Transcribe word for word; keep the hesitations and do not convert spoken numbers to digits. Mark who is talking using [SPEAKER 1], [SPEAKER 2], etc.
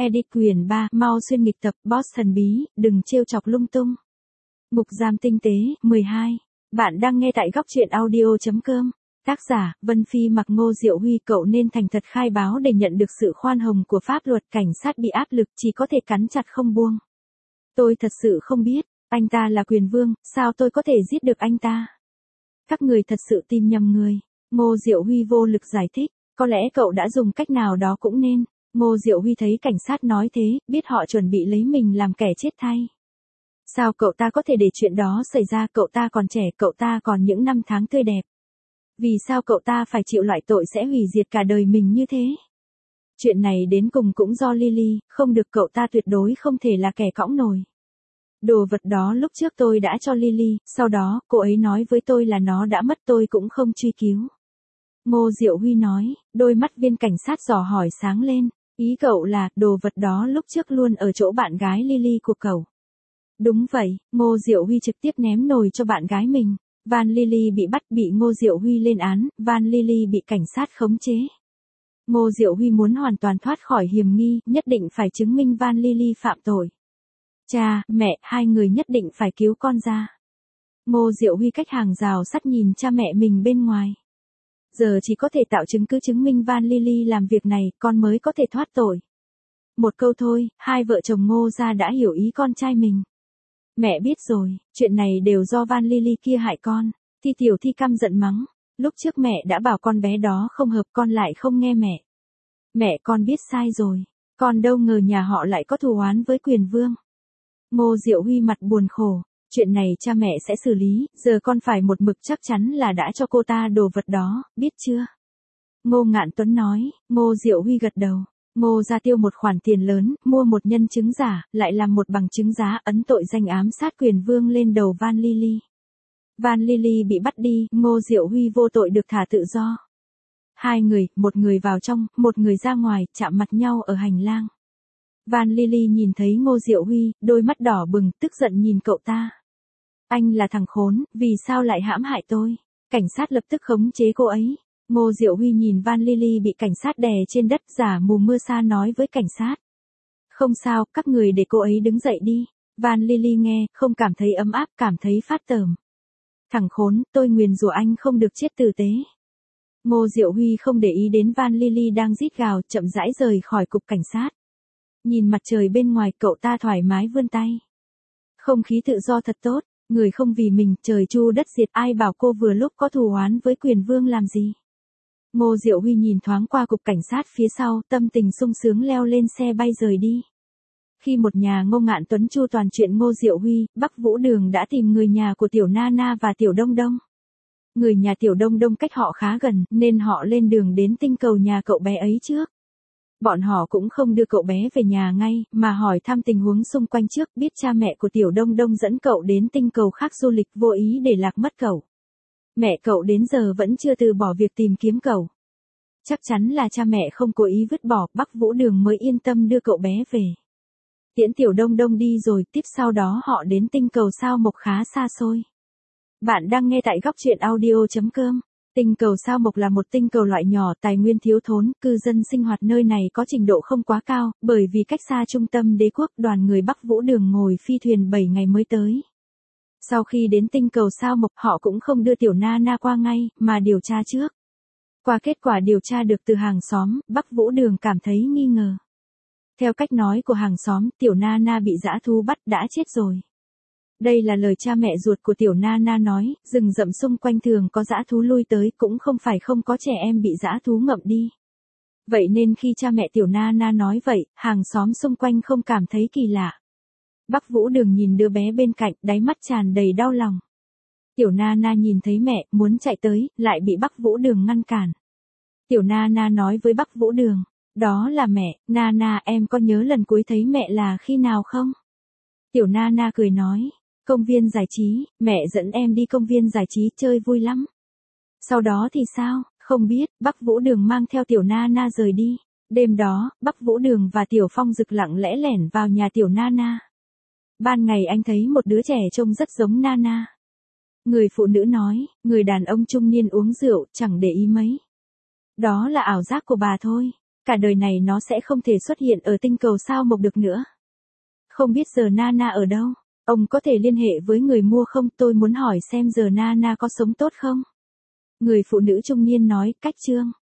[SPEAKER 1] Edit quyền ba, mau xuyên nghịch tập, boss thần bí, đừng trêu chọc lung tung. Mục giam tinh tế, mười hai. Bạn đang nghe tại góc truyện audio.com. Tác giả, Vân Phi mặc Ngô Diệu Huy. Cậu nên thành thật khai báo để nhận được sự khoan hồng của pháp luật. Cảnh sát bị áp lực chỉ có thể cắn chặt không buông. Tôi thật sự không biết, anh ta là quyền vương, sao tôi có thể giết được anh ta? Các người thật sự tìm nhầm người. Ngô Diệu Huy vô lực giải thích, có lẽ cậu đã dùng cách nào đó cũng nên. Ngô Diệu Huy thấy cảnh sát nói thế, biết họ chuẩn bị lấy mình làm kẻ chết thay. Sao cậu ta có thể để chuyện đó xảy ra? Cậu ta còn trẻ, cậu ta còn những năm tháng tươi đẹp. Vì sao cậu ta phải chịu loại tội sẽ hủy diệt cả đời mình như thế? Chuyện này đến cùng cũng do Lily, không được, cậu ta tuyệt đối không thể là kẻ cõng nổi. Đồ vật đó lúc trước tôi đã cho Lily, sau đó, cô ấy nói với tôi là nó đã mất, tôi cũng không truy cứu. Ngô Diệu Huy nói, đôi mắt viên cảnh sát dò hỏi sáng lên, ý cậu là, đồ vật đó lúc trước luôn ở chỗ bạn gái Lily của cậu. Đúng vậy, Ngô Diệu Huy trực tiếp ném nồi cho bạn gái mình. Van Lily bị bắt, bị Ngô Diệu Huy lên án, Van Lily bị cảnh sát khống chế. Ngô Diệu Huy muốn hoàn toàn thoát khỏi hiểm nghi, nhất định phải chứng minh Van Lily phạm tội. Cha, mẹ, hai người nhất định phải cứu con ra. Ngô Diệu Huy cách hàng rào sắt nhìn cha mẹ mình bên ngoài. Giờ chỉ có thể tạo chứng cứ chứng minh Van Lily làm việc này, con mới có thể thoát tội. Một câu thôi, hai vợ chồng Ngô gia đã hiểu ý con trai mình. Mẹ biết rồi, chuyện này đều do Van Lily kia hại con. Thi Tiểu Thi căm giận mắng. Lúc trước mẹ đã bảo con bé đó không hợp, con lại không nghe mẹ. Mẹ, con biết sai rồi. Con đâu ngờ nhà họ lại có thù oán với quyền vương. Ngô Diệu Huy mặt buồn khổ. Chuyện này cha mẹ sẽ xử lý, giờ con phải một mực chắc chắn là đã cho cô ta đồ vật đó, biết chưa? Ngô Ngạn Tuấn nói. Ngô Diệu Huy gật đầu. Ngô gia tiêu một khoản tiền lớn, mua một nhân chứng giả, lại làm một bằng chứng giá, ấn tội danh ám sát quyền vương lên đầu Van Lily. Van Lily bị bắt đi, Ngô Diệu Huy vô tội được thả tự do. Hai người, một người vào trong, một người ra ngoài, chạm mặt nhau ở hành lang. Van Lily nhìn thấy Ngô Diệu Huy, đôi mắt đỏ bừng, tức giận nhìn cậu ta. Anh là thằng khốn, vì sao lại hãm hại tôi? Cảnh sát lập tức khống chế cô ấy. Ngô Diệu Huy nhìn Van Lily bị cảnh sát đè trên đất, giả mù mưa sa nói với cảnh sát. Không sao, các người để cô ấy đứng dậy đi. Van Lily nghe, không cảm thấy ấm áp, cảm thấy phát tởm. Thằng khốn, tôi nguyền rủa anh không được chết tử tế. Ngô Diệu Huy không để ý đến Van Lily đang rít gào, chậm rãi rời khỏi cục cảnh sát. Nhìn mặt trời bên ngoài, cậu ta thoải mái vươn tay. Không khí tự do thật tốt, người không vì mình, trời chu đất diệt, ai bảo cô vừa lúc có thù oán với quyền vương làm gì. Ngô Diệu Huy nhìn thoáng qua cục cảnh sát phía sau, tâm tình sung sướng leo lên xe bay rời đi. Khi một nhà Ngô Ngạn Tuấn chu toàn chuyện Ngô Diệu Huy, Bắc Vũ Đường đã tìm người nhà của Tiểu Nana và Tiểu Đông Đông. Người nhà Tiểu Đông Đông cách họ khá gần, nên họ lên đường đến tinh cầu nhà cậu bé ấy trước. Bọn họ cũng không đưa cậu bé về nhà ngay, mà hỏi thăm tình huống xung quanh trước, biết cha mẹ của Tiểu Đông Đông dẫn cậu đến tinh cầu khác du lịch, vô ý để lạc mất cậu. Mẹ cậu đến giờ vẫn chưa từ bỏ việc tìm kiếm cậu. Chắc chắn là cha mẹ không cố ý vứt bỏ, Bắc Vũ Đường mới yên tâm đưa cậu bé về. Tiễn Tiểu Đông Đông đi rồi, tiếp sau đó họ đến tinh cầu sao Mộc khá xa xôi. Bạn đang nghe tại góc truyện audio.com. Tinh cầu sao Mộc là một tinh cầu loại nhỏ, tài nguyên thiếu thốn, cư dân sinh hoạt nơi này có trình độ không quá cao, bởi vì cách xa trung tâm đế quốc, đoàn người Bắc Vũ Đường ngồi phi thuyền bảy ngày mới tới. Sau khi đến tinh cầu sao Mộc, họ cũng không đưa Tiểu Nana qua ngay, mà điều tra trước. Qua kết quả điều tra được từ hàng xóm, Bắc Vũ Đường cảm thấy nghi ngờ. Theo cách nói của hàng xóm, Tiểu Nana bị dã thú bắt, đã chết rồi. Đây là lời cha mẹ ruột của Tiểu Nana nói, rừng rậm xung quanh thường có dã thú lui tới, cũng không phải không có trẻ em bị dã thú ngậm đi. Vậy nên khi cha mẹ Tiểu Nana nói vậy, hàng xóm xung quanh không cảm thấy kỳ lạ. Bắc Vũ Đường nhìn đứa bé bên cạnh, đáy mắt tràn đầy đau lòng. Tiểu Nana nhìn thấy mẹ, muốn chạy tới, lại bị Bắc Vũ Đường ngăn cản. Tiểu Nana nói với Bắc Vũ Đường, đó là mẹ, Nana, em có nhớ lần cuối thấy mẹ là khi nào không? Tiểu Nana cười nói, công viên giải trí, mẹ dẫn em đi công viên giải trí chơi vui lắm. Sau đó thì sao, không biết, Bắc Vũ Đường mang theo Tiểu Nana rời đi. Đêm đó, Bắc Vũ Đường và Tiểu Phong Dực lặng lẽ lẻn vào nhà Tiểu Nana. Ban ngày anh thấy một đứa trẻ trông rất giống Nana. Người phụ nữ nói, người đàn ông trung niên uống rượu, chẳng để ý mấy. Đó là ảo giác của bà thôi. Cả đời này nó sẽ không thể xuất hiện ở tinh cầu sao Mộc được nữa. Không biết giờ Nana ở đâu? Ông có thể liên hệ với người mua không? Tôi muốn hỏi xem giờ Nana có sống tốt không? Người phụ nữ trung niên nói, cách Trương.